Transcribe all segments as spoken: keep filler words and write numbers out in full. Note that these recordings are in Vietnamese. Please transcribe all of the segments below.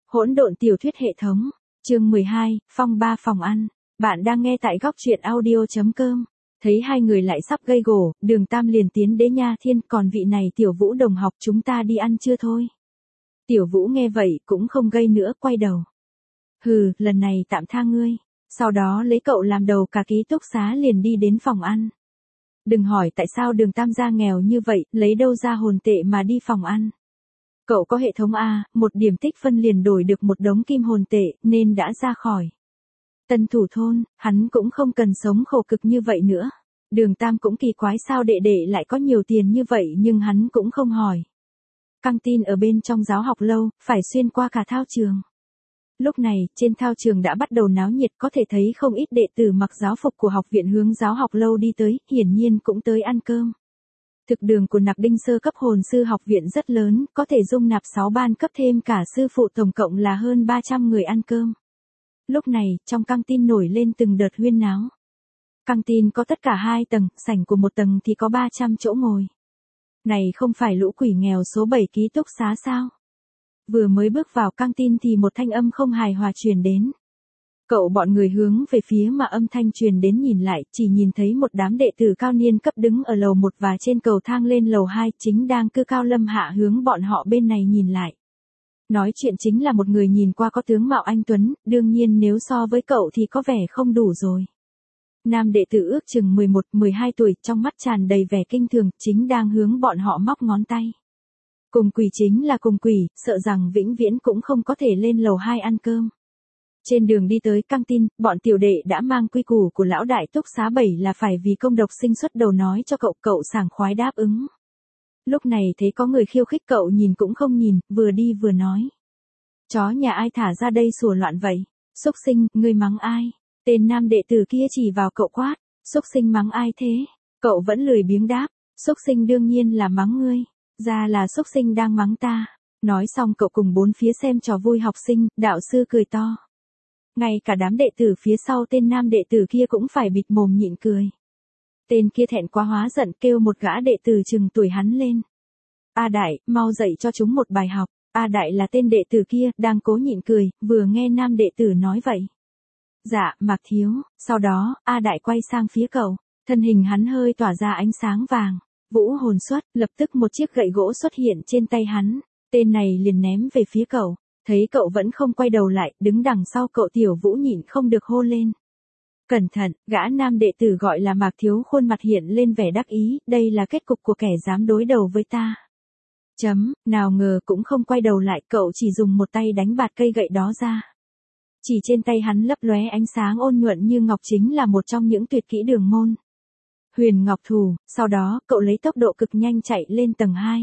Hỗn độn tiểu thuyết hệ thống, chương mười hai, phong ba phòng ăn. Bạn đang nghe tại góc truyện audio chấm com. Thấy hai người lại sắp gây gổ, Đường Tam liền tiến đến nha thiên, còn vị này Tiểu Vũ đồng học chúng ta đi ăn chưa thôi. Tiểu Vũ nghe vậy cũng không gây nữa, quay đầu. Hừ, lần này tạm tha ngươi. Sau đó lấy cậu làm đầu cả ký túc xá liền đi đến phòng ăn. Đừng hỏi tại sao Đường Tam gia nghèo như vậy, lấy đâu ra hồn tệ mà đi phòng ăn. Cậu có hệ thống A, một điểm tích phân liền đổi được một đống kim hồn tệ, nên đã ra khỏi Tân Thủ thôn, hắn cũng không cần sống khổ cực như vậy nữa. Đường Tam cũng kỳ quái sao đệ đệ lại có nhiều tiền như vậy nhưng hắn cũng không hỏi. Căng tin ở bên trong giáo học lâu, phải xuyên qua cả thao trường. Lúc này, trên thao trường đã bắt đầu náo nhiệt, có thể thấy không ít đệ tử mặc giáo phục của học viện hướng giáo học lâu đi tới, hiển nhiên cũng tới ăn cơm. Thực đường của Nặc Đinh sơ cấp hồn sư học viện rất lớn, có thể dung nạp sáu ban cấp thêm cả sư phụ tổng cộng là hơn ba trăm người ăn cơm. Lúc này, trong căng tin nổi lên từng đợt huyên náo. Căng tin có tất cả hai tầng, sảnh của một tầng thì có ba trăm chỗ ngồi. Này không phải lũ quỷ nghèo số bảy ký túc xá sao? Vừa mới bước vào căng tin thì một thanh âm không hài hòa truyền đến. Cậu bọn người hướng về phía mà âm thanh truyền đến nhìn lại, chỉ nhìn thấy một đám đệ tử cao niên cấp đứng ở lầu một và trên cầu thang lên lầu hai, chính đang cư cao lâm hạ hướng bọn họ bên này nhìn lại. Nói chuyện chính là một người nhìn qua có tướng mạo anh tuấn, đương nhiên nếu so với cậu thì có vẻ không đủ rồi. Nam đệ tử ước chừng mười một, mười hai tuổi, trong mắt tràn đầy vẻ kinh thường, chính đang hướng bọn họ móc ngón tay. Cùng quỷ chính là cùng quỷ, sợ rằng vĩnh viễn cũng không có thể lên lầu hai ăn cơm. Trên đường đi tới căng tin, bọn tiểu đệ đã mang quy củ của lão đại túc xá bảy là phải vì công độc sinh xuất đầu nói cho cậu, cậu sảng khoái đáp ứng. Lúc này thấy có người khiêu khích cậu nhìn cũng không nhìn, vừa đi vừa nói. Chó nhà ai thả ra đây sủa loạn vậy? Xúc sinh, ngươi mắng ai? Tên nam đệ tử kia chỉ vào cậu quát. Xúc sinh mắng ai thế? Cậu vẫn lười biếng đáp. Xúc sinh đương nhiên là mắng ngươi. Ra là xúc sinh đang mắng ta. Nói xong cậu cùng bốn phía xem trò vui học sinh, đạo sư cười to. Ngay cả đám đệ tử phía sau tên nam đệ tử kia cũng phải bịt mồm nhịn cười. Tên kia thẹn quá hóa giận kêu một gã đệ tử chừng tuổi hắn lên. A Đại, mau dạy cho chúng một bài học. A Đại là tên đệ tử kia, đang cố nhịn cười, vừa nghe nam đệ tử nói vậy. Dạ, Mạc Thiếu, sau đó, A Đại quay sang phía cậu, thân hình hắn hơi tỏa ra ánh sáng vàng. Vũ hồn xuất, lập tức một chiếc gậy gỗ xuất hiện trên tay hắn. Tên này liền ném về phía cậu. Thấy cậu vẫn không quay đầu lại, đứng đằng sau cậu Tiểu Vũ nhịn không được hô lên. Cẩn thận, gã nam đệ tử gọi là Mạc Thiếu khuôn mặt hiện lên vẻ đắc ý, đây là kết cục của kẻ dám đối đầu với ta. Chấm, nào ngờ cũng không quay đầu lại, cậu chỉ dùng một tay đánh bạt cây gậy đó ra. Chỉ trên tay hắn lấp lóe ánh sáng ôn nhuận như ngọc chính là một trong những tuyệt kỹ đường môn. Huyền Ngọc Thủ, sau đó cậu lấy tốc độ cực nhanh chạy lên tầng hai.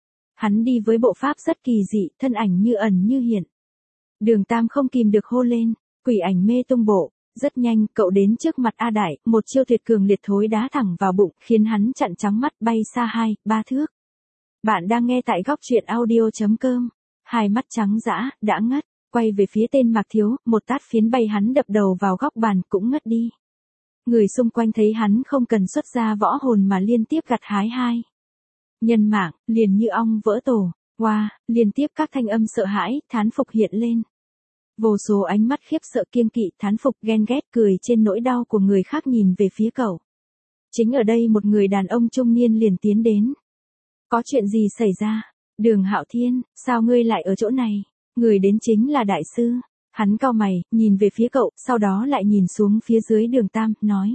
Hắn đi với bộ pháp rất kỳ dị, thân ảnh như ẩn như hiện. Đường Tam không kìm được hô lên, quỷ ảnh mê tung bộ. Rất nhanh, cậu đến trước mặt A Đại, một chiêu tuyệt cường liệt thối đá thẳng vào bụng, khiến hắn chặn trắng mắt bay xa hai, ba thước. Bạn đang nghe tại góc truyện audio chấm com. Hai mắt trắng dã, đã ngất, quay về phía tên Mạc Thiếu, một tát phiến bay hắn đập đầu vào góc bàn cũng ngất đi. Người xung quanh thấy hắn không cần xuất ra võ hồn mà liên tiếp gặt hái hai. Nhân mạng, liền như ong vỡ tổ, wow, liên tiếp các thanh âm sợ hãi, thán phục hiện lên. Vô số ánh mắt khiếp sợ kiêng kỵ, thán phục, ghen ghét, cười trên nỗi đau của người khác nhìn về phía cậu. Chính ở đây một người đàn ông trung niên liền tiến đến. Có chuyện gì xảy ra? Đường Hạo Thiên, sao ngươi lại ở chỗ này? Người đến chính là đại sư. Hắn cau mày, nhìn về phía cậu, sau đó lại nhìn xuống phía dưới Đường Tam, nói.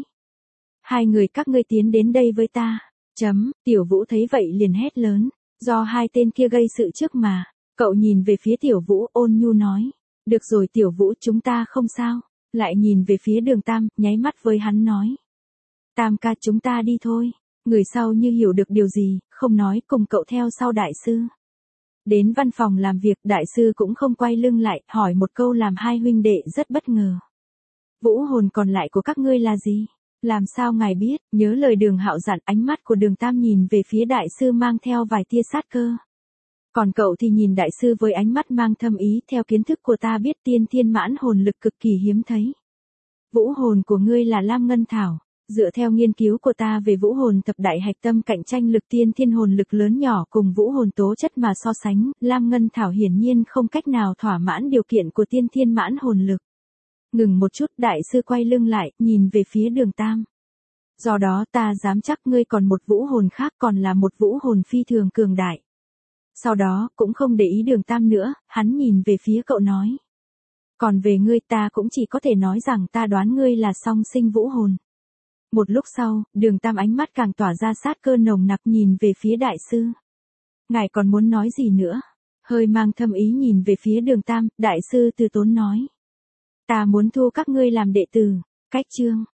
Hai người các ngươi tiến đến đây với ta. Chấm, Tiểu Vũ thấy vậy liền hét lớn. Do hai tên kia gây sự trước mà. Cậu nhìn về phía Tiểu Vũ ôn nhu nói. Được rồi Tiểu Vũ, chúng ta không sao. Lại nhìn về phía Đường Tam, nháy mắt với hắn nói. Tam ca, chúng ta đi thôi. Người sau như hiểu được điều gì, không nói, cùng cậu theo sau đại sư. Đến văn phòng làm việc, đại sư cũng không quay lưng lại, hỏi một câu làm hai huynh đệ rất bất ngờ. Vũ hồn còn lại của các ngươi là gì? Làm sao ngài biết? Nhớ lời Đường Hạo dặn, ánh mắt của Đường Tam nhìn về phía đại sư mang theo vài tia sát cơ. Còn cậu thì nhìn đại sư với ánh mắt mang thâm ý, theo kiến thức của ta biết tiên thiên mãn hồn lực cực kỳ hiếm thấy. Vũ hồn của ngươi là Lam Ngân Thảo. Dựa theo nghiên cứu của ta về vũ hồn thập đại hạch tâm cạnh tranh lực tiên thiên hồn lực lớn nhỏ cùng vũ hồn tố chất mà so sánh, Lam Ngân Thảo hiển nhiên không cách nào thỏa mãn điều kiện của tiên thiên mãn hồn lực. Ngừng một chút, đại sư quay lưng lại, nhìn về phía Đường Tam. Do đó ta dám chắc ngươi còn một vũ hồn khác, còn là một vũ hồn phi thường cường đại. Sau đó, cũng không để ý Đường Tam nữa, hắn nhìn về phía cậu nói. Còn về ngươi ta cũng chỉ có thể nói rằng ta đoán ngươi là song sinh vũ hồn. Một lúc sau, Đường Tam ánh mắt càng tỏa ra sát cơ nồng nặc nhìn về phía đại sư. Ngài còn muốn nói gì nữa? Hơi mang thâm ý nhìn về phía Đường Tam, đại sư từ tốn nói. Ta muốn thu các ngươi làm đệ tử. Cách chương.